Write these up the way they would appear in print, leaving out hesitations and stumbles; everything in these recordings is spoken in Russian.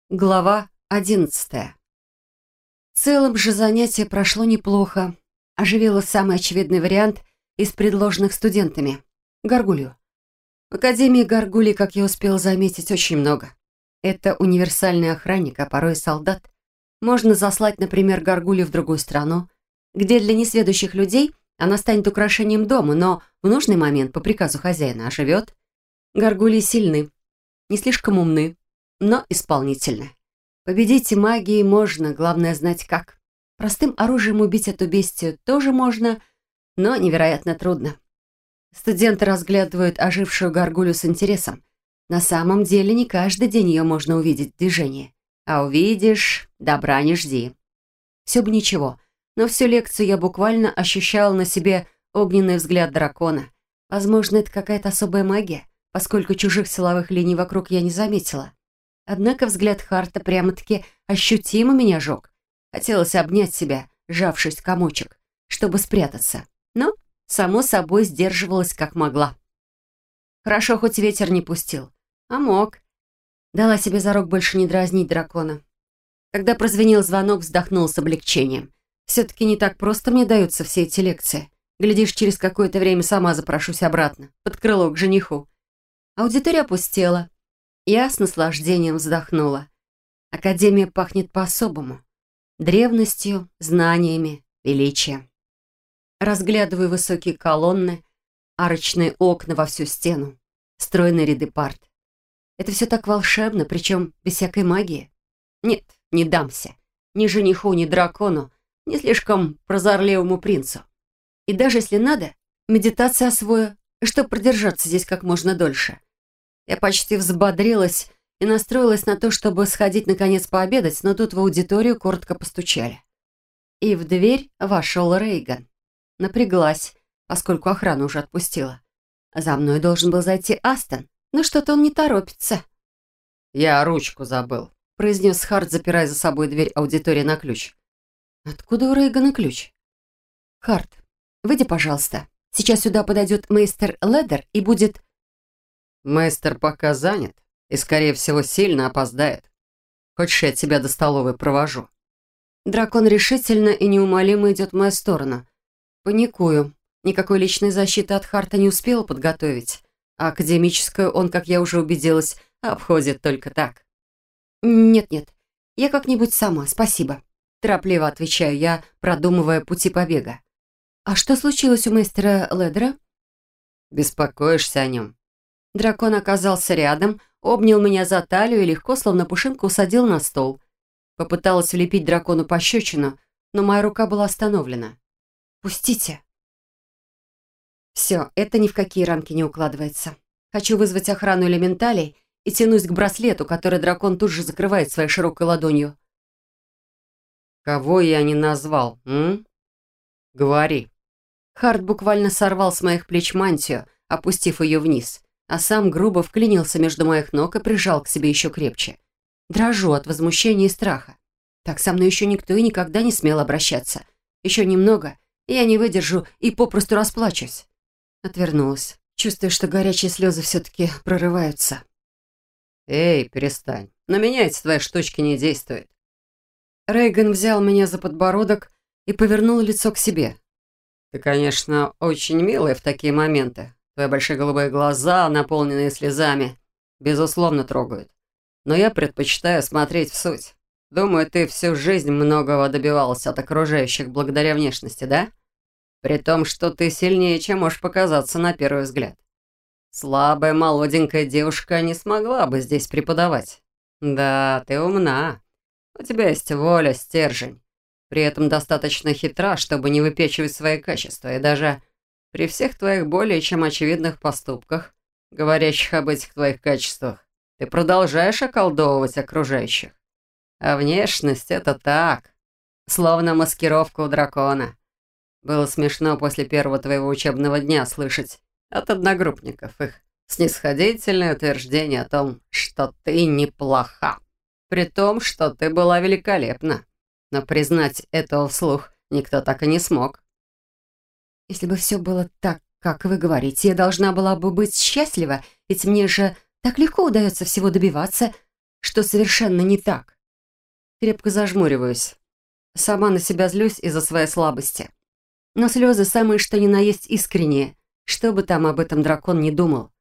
Глава 11. В целом же занятие прошло неплохо. Оживило самый очевидный вариант из предложенных студентами — горгулью. В Академии горгулей, как я успел заметить, очень много. Это универсальный охранник, а порой и солдат. Можно заслать, например, горгулью в другую страну, где для несведущих людей она станет украшением дома, но в нужный момент по приказу хозяина оживет. Горгульи сильны, не слишком умны, но исполнительны. Победить и магией можно, главное знать как. Простым оружием убить эту бестию тоже можно, но невероятно трудно. Студенты разглядывают ожившую горгулью с интересом. На самом деле не каждый день ее можно увидеть в движении. А увидишь, добра не жди. Все бы ничего, но всю лекцию я буквально ощущала на себе огненный взгляд дракона. Возможно, это какая-то особая магия, поскольку чужих силовых линий вокруг я не заметила. Однако взгляд Харта прямо-таки ощутимо меня жег. Хотелось обнять себя, сжавшись в комочек, чтобы спрятаться. Но, само собой, сдерживалась как могла. Хорошо, хоть ветер не пустил. А мог. Дала себе зарок больше не дразнить дракона. Когда прозвенел звонок, вздохнула с облегчением. Все-таки не так просто мне даются все эти лекции. Глядишь, через какое-то время сама запрошусь обратно, под крыло к жениху. Аудитория опустела. Я с наслаждением вздохнула. Академия пахнет по-особому. Древностью, знаниями, величием. Разглядываю высокие колонны, арочные окна во всю стену, стройные ряды парт. Это все так волшебно, причем без всякой магии. Нет, не дамся. Ни жениху, ни дракону, ни слишком прозорливому принцу. И даже если надо, медитация освою, чтобы продержаться здесь как можно дольше. Я почти взбодрилась и настроилась на то, чтобы сходить наконец пообедать, но тут в аудиторию коротко постучали. И в дверь вошел Рейган. Напряглась, поскольку охрану уже отпустила. За мной должен был зайти Астон, но что-то он не торопится. «Я ручку забыл», — произнес Харт, запирая за собой дверь аудитории на ключ. Откуда у Рейгана ключ? Харт, выйди, пожалуйста. Сейчас сюда подойдет мейстер Ледер и будет... «Мастер пока занят и, скорее всего, сильно опоздает. Хочешь, я тебя до столовой провожу?» Дракон решительно и неумолимо идет в мою сторону. Паникую. Никакой личной защиты от Харта не успела подготовить, а академическую он, как я уже убедилась, обходит только так. «Нет-нет, я как-нибудь сама, спасибо», — торопливо отвечаю я, продумывая пути побега. «А что случилось у мастера Ледера?» «Беспокоишься о нем?» Дракон оказался рядом, обнял меня за талию и легко, словно пушинку, усадил на стол. Попыталась влепить дракону пощечину, но моя рука была остановлена. «Пустите!» Все, это ни в какие рамки не укладывается. Хочу вызвать охрану элементалей и тянусь к браслету, который дракон тут же закрывает своей широкой ладонью. «Кого я не назвал, Говори». Харт буквально сорвал с моих плеч мантию, опустив ее вниз, а сам грубо вклинился между моих ног и прижал к себе еще крепче. Дрожу от возмущения и страха. Так со мной еще никто и никогда не смел обращаться. Еще немного, и я не выдержу и попросту расплачусь. Отвернулась, чувствуя, что горячие слезы все-таки прорываются. «Эй, перестань. На меня эти твои штучки не действуют». Рейган взял меня за подбородок и повернул лицо к себе. «Ты, конечно, очень милая в такие моменты. Твои большие голубые глаза, наполненные слезами, безусловно, трогают. Но я предпочитаю смотреть в суть. Думаю, ты всю жизнь многого добивалась от окружающих благодаря внешности, да? При том, что ты сильнее, чем можешь показаться на первый взгляд. Слабая молоденькая девушка не смогла бы здесь преподавать. Да, ты умна. У тебя есть воля, стержень. При этом достаточно хитра, чтобы не выпячивать свои качества. И даже при всех твоих более чем очевидных поступках, говорящих об этих твоих качествах, ты продолжаешь околдовывать окружающих. А внешность — это так, словно маскировка у дракона. Было смешно после первого твоего учебного дня слышать от одногруппников их снисходительное утверждение о том, что ты неплоха. При том, что ты была великолепна. Но признать этого вслух никто так и не смог. Если бы все было так, как вы говорите, я должна была бы быть счастлива, ведь мне же так легко удается всего добиваться. что совершенно не так. Крепко зажмуриваюсь. Сама на себя злюсь из-за своей слабости. Но слезы самые что ни на есть искренние, что бы там об этом дракон не думал.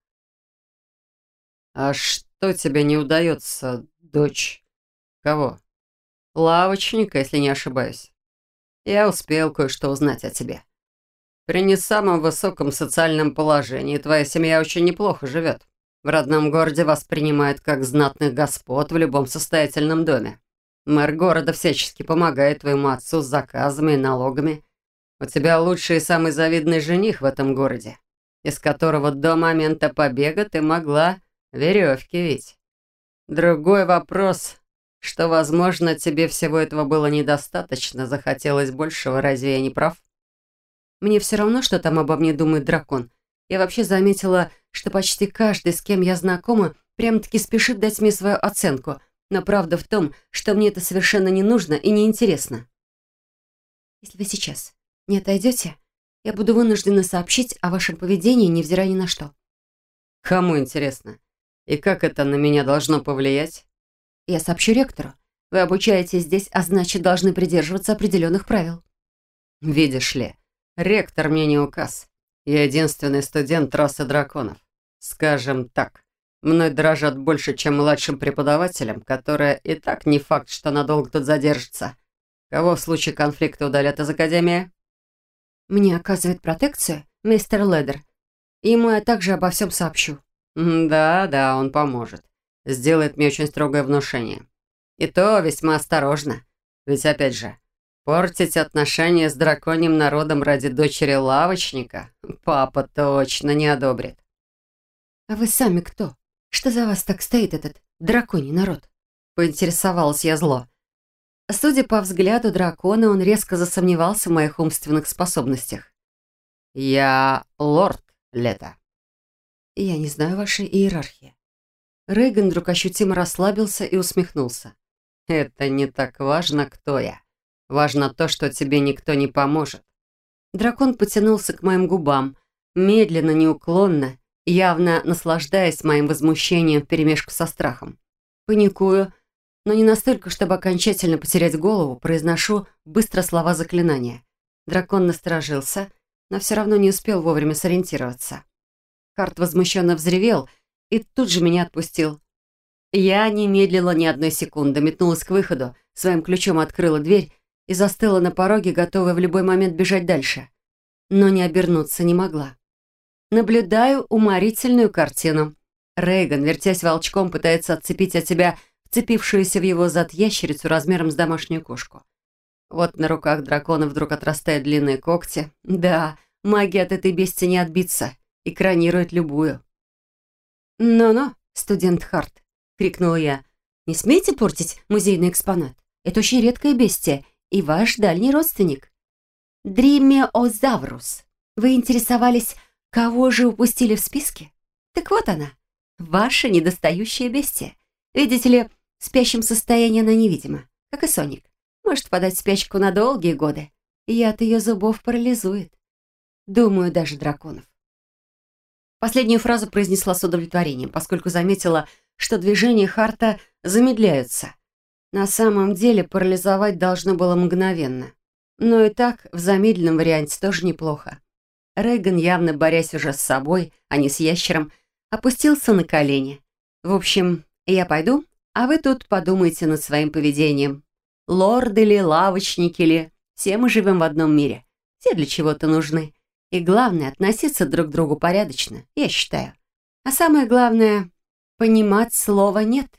«А что тебе не удается, дочь? Кого? Лавочника, если не ошибаюсь. Я успел кое-что узнать о тебе. При не самом высоком социальном положении твоя семья очень неплохо живет. В родном городе вас принимают как знатных господ в любом состоятельном доме. Мэр города всячески помогает твоему отцу с заказами и налогами. У тебя лучший и самый завидный жених в этом городе, из которого до момента побега ты могла веревки вить. Другой вопрос, что, возможно, тебе всего этого было недостаточно, захотелось большего, разве я не прав? Мне все равно, что там обо мне думает дракон. Я вообще заметила, что почти каждый, с кем я знакома, прям-таки спешит дать мне свою оценку. Но правда в том, что мне это совершенно не нужно и не интересно. Если вы сейчас не отойдете, я буду вынуждена сообщить о вашем поведении, невзирая ни на что. Кому интересно? И как это на меня должно повлиять? Я сообщу ректору. Вы обучаетесь здесь, а значит, должны придерживаться определенных правил. Видишь ли, ректор мне не указ. Я единственный студент расы драконов. Скажем так, мной дорожат больше, чем младшим преподавателям, которая и так не факт, что надолго тут задержится. Кого в случае конфликта удалят из академии? Мне оказывает протекцию мистер Ледер. Ему я также обо всем сообщу. Да, он поможет. Сделает мне очень строгое внушение. И то весьма осторожно. Ведь опять же, портить отношения с драконьим народом ради дочери лавочника папа точно не одобрит. А вы сами кто? Что за вас так стоит этот драконий народ? Поинтересовалась я зло. Судя по взгляду дракона, он резко засомневался в моих умственных способностях. Я лорд Лето. Я не знаю вашей иерархии. Рейган вдруг ощутимо расслабился и усмехнулся. Это не так важно, кто я. Важно то, что тебе никто не поможет. Дракон потянулся к моим губам, медленно, неуклонно, явно наслаждаясь моим возмущением вперемешку со страхом. Паникую, но не настолько, чтобы окончательно потерять голову, произношу быстро слова заклинания. Дракон насторожился, но все равно не успел вовремя сориентироваться. Харт возмущенно взревел и тут же меня отпустил. Я не медлила ни одной секунды, метнулась к выходу, своим ключом открыла дверь и застыла на пороге, готовая в любой момент бежать дальше. Но не обернуться не могла. Наблюдаю уморительную картину. Рейган, вертясь волчком, пытается отцепить от себя вцепившуюся в его зад ящерицу размером с домашнюю кошку. Вот на руках дракона вдруг отрастают длинные когти. Да, магия от этой бести не отбиться. Экранирует любую. «Ну-ну, студент Харт», — крикнула я, — «не смейте портить музейный экспонат. Это очень редкое бестие и ваш дальний родственник. Дримеозаврус. Вы интересовались, кого же упустили в списке? Так вот она, ваша недостающая бестия. Видите ли, в спящем состоянии она невидима, как и Соник. Может впадать в спячку на долгие годы. Яд ее зубов парализует. Думаю, даже драконов». Последнюю фразу произнесла с удовлетворением, поскольку заметила, что движения Харта замедляются. На самом деле парализовать должно было мгновенно. Но и так в замедленном варианте тоже неплохо. Рейган, явно борясь уже с собой, а не с ящером, опустился на колени. В общем, я пойду, а вы тут подумайте над своим поведением. Лорды ли, лавочники ли, все мы живем в одном мире. Все для чего-то нужны. И главное, относиться друг к другу порядочно, я считаю. А самое главное, понимать слова «нет».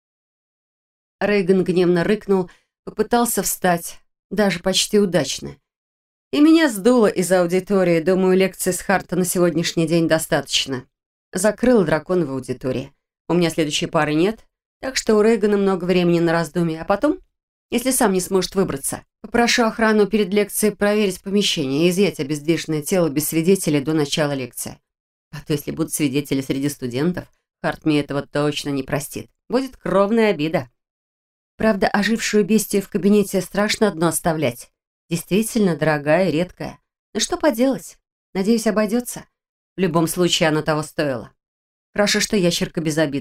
Рейган гневно рыкнул, попытался встать, даже почти удачно. И меня сдуло из аудитории, думаю, лекции с Харта на сегодняшний день достаточно. Закрыла дракона в аудитории. У меня следующей пары нет, так что у Рейгана много времени на раздумье, а потом, если сам не сможет выбраться, попрошу охрану перед лекцией проверить помещение и изъять обездвиженное тело без свидетелей до начала лекции. А то, если будут свидетели среди студентов, Харт мне этого точно не простит. Будет кровная обида. Правда, ожившую бестию в кабинете страшно одно оставлять. Действительно дорогая и редкая. Но что поделать? Надеюсь, обойдется. В любом случае, она того стоила. Хорошо, что ящерка безобидная.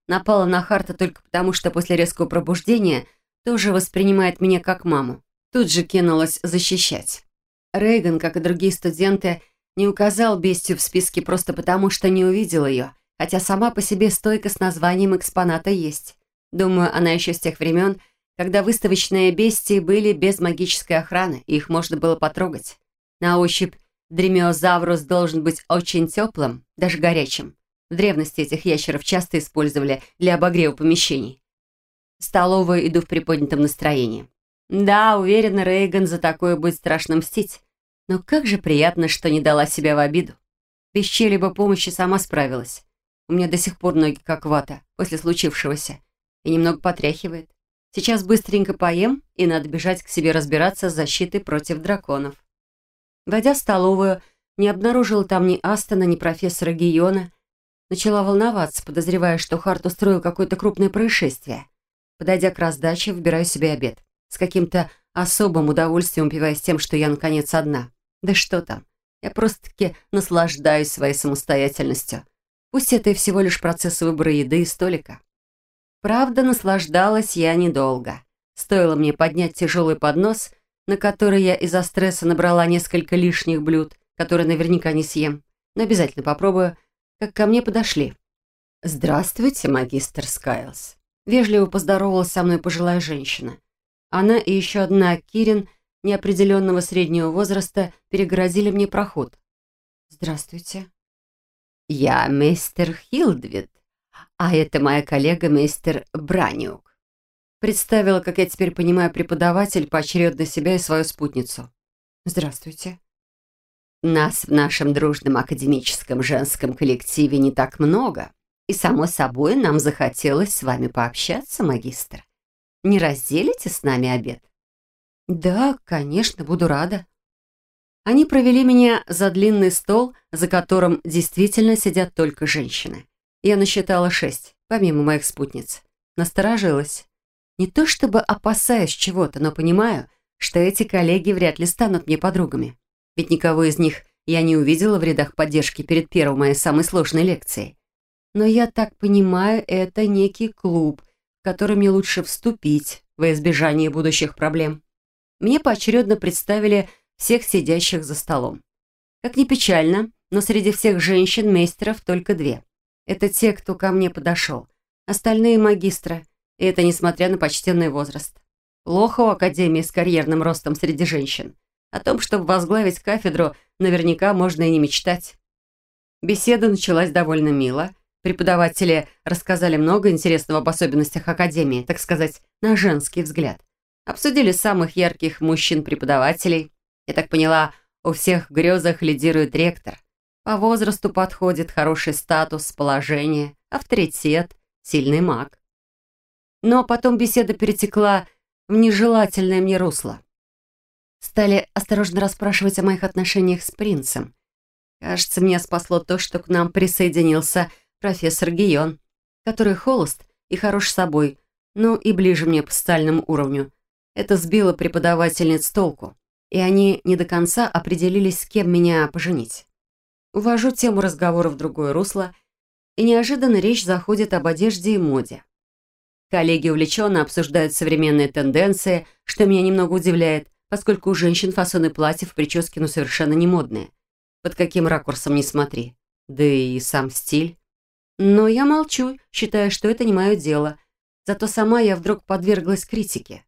напала на Харта только потому, что после резкого пробуждения тоже воспринимает меня как маму. Тут же кинулась защищать. Рейган, как и другие студенты, не указал бестию в списке просто потому, что не увидел ее, хотя сама по себе стойка с названием экспоната есть. Думаю, она еще с тех времен, когда выставочные бестии были без магической охраны, и их можно было потрогать. На ощупь дремиозаврус должен быть очень теплым, даже горячим. В древности этих ящеров часто использовали для обогрева помещений. В столовую иду в приподнятом настроении. Да, уверена, Рейган за такое будет страшно мстить. Но как же приятно, что не дала себя в обиду. Без чьей-либо помощи сама справилась. У меня до сих пор ноги как вата после случившегося. И немного потряхивает. Сейчас быстренько поем, и надо бежать к себе разбираться с защитой против драконов. Войдя в столовую, не обнаружила там ни Астона, ни профессора Гийона. Начала волноваться, подозревая, что Харт устроил какое-то крупное происшествие. Подойдя к раздаче, выбираю себе обед. С каким-то особым удовольствием упиваясь тем, что я, наконец, одна. Да что там, я просто-таки наслаждаюсь своей самостоятельностью. Пусть это и всего лишь процесс выбора еды и столика. Правда, наслаждалась я недолго. Стоило мне поднять тяжелый поднос, на который я из-за стресса набрала несколько лишних блюд, которые наверняка не съем, но обязательно попробую, как ко мне подошли. «Здравствуйте, магистр Скайлс». Вежливо поздоровалась со мной пожилая женщина. Она и еще одна Кирин неопределенного среднего возраста перегородили мне проход. «Здравствуйте». «Я мистер Хилдвид, а это моя коллега мистер Браниук», представила, как я теперь понимаю, преподаватель поочередно себя и свою спутницу. «Здравствуйте». «Нас в нашем дружном академическом женском коллективе не так много, и, само собой, нам захотелось с вами пообщаться, магистр. Не разделите с нами обед?» «Да, конечно, буду рада». Они провели меня за длинный стол, за которым действительно сидят только женщины. Я насчитала 6, помимо моих спутниц. Насторожилась. Не то чтобы опасаюсь чего-то, но понимаю, что эти коллеги вряд ли станут мне подругами. Ведь никого из них я не увидела в рядах поддержки перед первой моей самой сложной лекцией. Но я так понимаю, это некий клуб, в который мне лучше вступить во избежание будущих проблем. Мне поочередно представили всех сидящих за столом. Как ни печально, но среди всех женщин-мейстеров только 2. Это те, кто ко мне подошел. Остальные магистры, и это несмотря на почтенный возраст. Плохо у академии с карьерным ростом среди женщин. О том, чтобы возглавить кафедру, наверняка можно и не мечтать. Беседа началась довольно мило. Преподаватели рассказали много интересного об особенностях академии, так сказать, на женский взгляд. Обсудили самых ярких мужчин-преподавателей. Я так поняла, у всех в грезах лидирует ректор. По возрасту подходит хороший статус, положение, авторитет, сильный маг. Но потом беседа перетекла в нежелательное мне русло. Стали осторожно расспрашивать о моих отношениях с принцем. Кажется, меня спасло то, что к нам присоединился профессор Гийон, который холост и хорош собой, но и ближе мне по социальному уровню. Это сбило преподавательниц с толку, и они не до конца определились, с кем меня поженить. Увожу тему разговора в другое русло, и неожиданно речь заходит об одежде и моде. Коллеги увлеченно обсуждают современные тенденции, что меня немного удивляет, поскольку у женщин фасоны платьев и прически совершенно не модные. Под каким ракурсом ни смотри. Да и сам стиль. Но я молчу, считая, что это не мое дело. Зато сама я вдруг подверглась критике.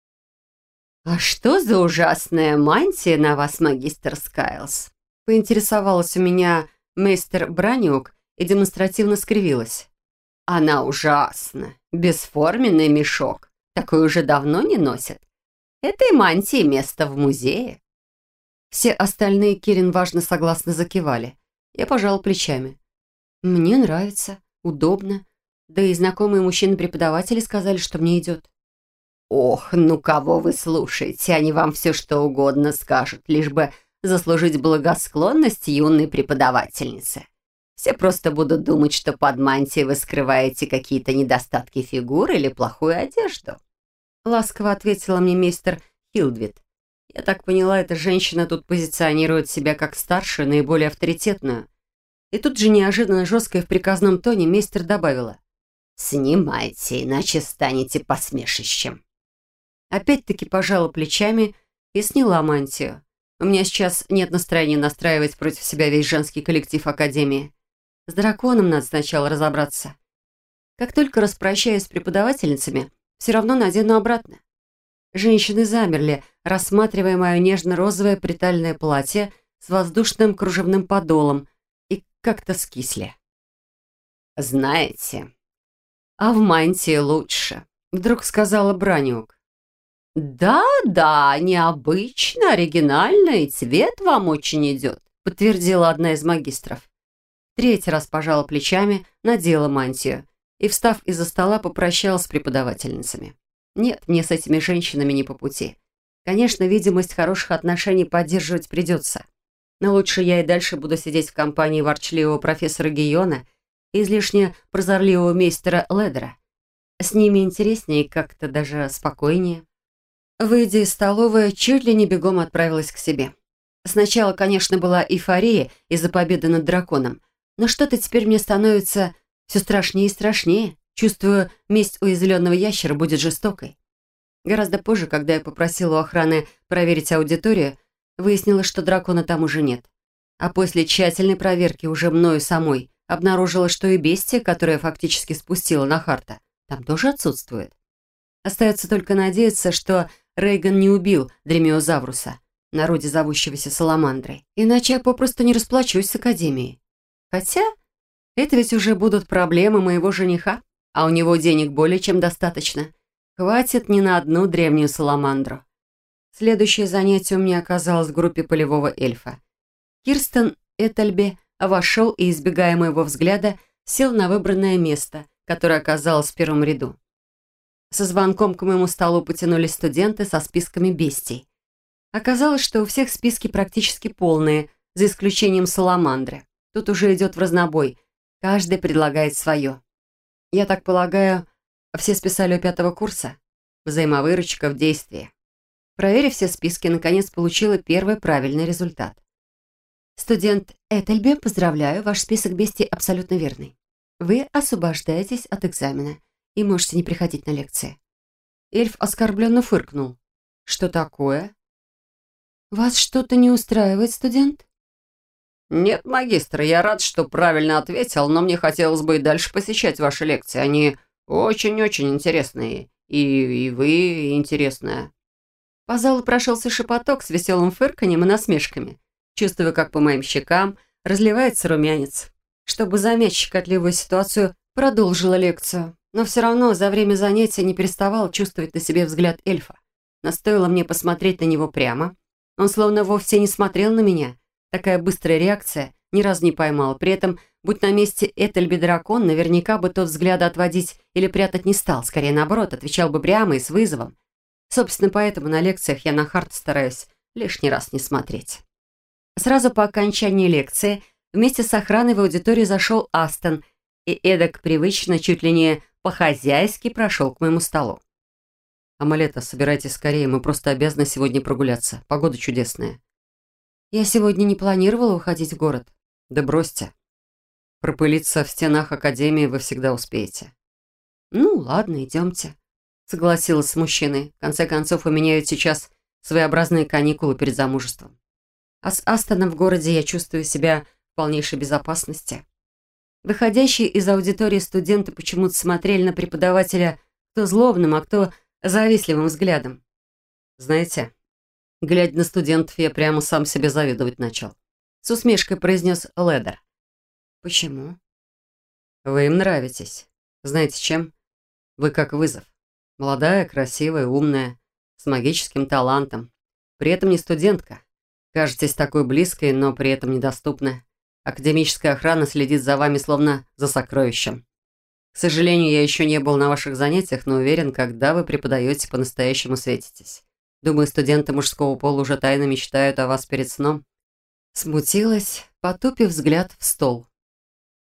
«А что за ужасная мантия на вас, магистр Скайлс?» Поинтересовалась у меня мейстер Браниук и демонстративно скривилась. «Она ужасна. Бесформенный мешок. Такой уже давно не носят. Этой мантии место в музее». Все остальные Кирин важно согласно закивали. Я пожала плечами. «Мне нравится, удобно. Да и знакомые мужчины-преподаватели сказали, что мне идет». «Ох, ну кого вы слушаете? Они вам все что угодно скажут, лишь бы заслужить благосклонность юной преподавательницы. Все просто будут думать, что под мантией вы скрываете какие-то недостатки фигуры или плохую одежду». Ласково ответила мне мистер Хилдвид. Я так поняла, эта женщина тут позиционирует себя как старшую, наиболее авторитетную. И тут же неожиданно жестко и в приказном тоне мистер добавила. «Снимайте, иначе станете посмешищем». Опять-таки пожала плечами и сняла мантию. У меня сейчас нет настроения настраивать против себя весь женский коллектив Академии. С драконом надо сначала разобраться. Как только распрощаюсь с преподавательницами, все равно надену обратно. Женщины замерли, рассматривая мое нежно-розовое притальное платье с воздушным кружевным подолом, и как-то скисли. «Знаете, а в мантии лучше», — вдруг сказала Браниук. «Да, необычно, оригинально, и цвет вам очень идет», — подтвердила одна из магистров. Третий раз пожала плечами, надела мантию и, встав из-за стола, попрощалась с преподавательницами. Нет, мне с этими женщинами не по пути. Конечно, видимость хороших отношений поддерживать придется. Но лучше я и дальше буду сидеть в компании ворчливого профессора Гийона и излишне прозорливого мейстера Ледера. С ними интереснее и как-то даже спокойнее. Выйдя из столовой, чуть ли не бегом отправилась к себе. Сначала, конечно, была эйфория из-за победы над драконом, но что-то теперь мне становится все страшнее и страшнее. Чувствую, месть уязвленного ящера будет жестокой. Гораздо позже, когда я попросила у охраны проверить аудиторию, выяснилось, что дракона там уже нет. А после тщательной проверки уже мною самой обнаружила, что и бестия, которая фактически спустила на Харта, там тоже отсутствует. Остается только надеяться, что Рейган не убил Дремиозавруса, в народе зовущегося Саламандрой. Иначе я попросту не расплачусь с Академией. Хотя это ведь уже будут проблемы моего жениха, а у него денег более чем достаточно. Хватит не на одну древнюю Саламандру. Следующее занятие у меня оказалось в группе полевого эльфа. Кирстен Этельби вошел и, избегая моего взгляда, сел на выбранное место, которое оказалось в первом ряду. Со звонком к моему столу потянулись студенты со списками бестий. Оказалось, что у всех списки практически полные, за исключением Саламандры. Тут уже идет в разнобой. Каждый предлагает свое. Я так полагаю, все списали у 5-го курса? Взаимовыручка в действии. Проверив все списки, наконец получила первый правильный результат. Студент Этельбе, поздравляю, ваш список бестий абсолютно верный. Вы освобождаетесь от экзамена и можете не приходить на лекции. Эльф оскорбленно фыркнул. Что такое? Вас что-то не устраивает, студент? «Нет, магистр, я рад, что правильно ответил, но мне хотелось бы и дальше посещать ваши лекции. Они очень-очень интересные. И вы интересная». По залу прошелся шепоток с веселым фырканьем и насмешками. Чувствуя, как по моим щекам разливается румянец. Чтобы замять щекотливую ситуацию, продолжила лекцию. Но все равно за время занятия не переставала чувствовать на себе взгляд эльфа. Но стоило мне посмотреть на него прямо. Он словно вовсе не смотрел на меня. Такая быстрая реакция, ни разу не поймал. При этом, будь на месте Этельби дракон, наверняка бы тот взгляда отводить или прятать не стал. Скорее наоборот, отвечал бы прямо и с вызовом. Собственно, поэтому на лекциях я на Харт стараюсь лишний раз не смотреть. Сразу по окончании лекции вместе с охраной в аудиторию зашел Астон и эдак привычно, чуть ли не по-хозяйски прошел к моему столу. «Амалета, собирайтесь скорее, мы просто обязаны сегодня прогуляться. Погода чудесная». «Я сегодня не планировала уходить в город». «Да бросьте. Пропылиться в стенах Академии вы всегда успеете». «Ну, ладно, идемте», — согласилась с мужчиной. В конце концов, у меня ведь сейчас своеобразные каникулы перед замужеством. А с Астоном в городе я чувствую себя в полнейшей безопасности. Выходящие из аудитории студенты почему-то смотрели на преподавателя кто злобным, а кто завистливым взглядом. «Знаете, глядя на студентов, я прямо сам себе завидовать начал», — с усмешкой произнес Ледер. «Почему?» «Вы им нравитесь. Знаете чем? Вы как вызов. Молодая, красивая, умная, с магическим талантом. При этом не студентка. Кажетесь такой близкой, но при этом недоступны. Академическая охрана следит за вами словно за сокровищем. К сожалению, я еще не был на ваших занятиях, но уверен, когда вы преподаете, по-настоящему светитесь. Думаю, студенты мужского пола уже тайно мечтают о вас перед сном». Смутилась, потупив взгляд в стол.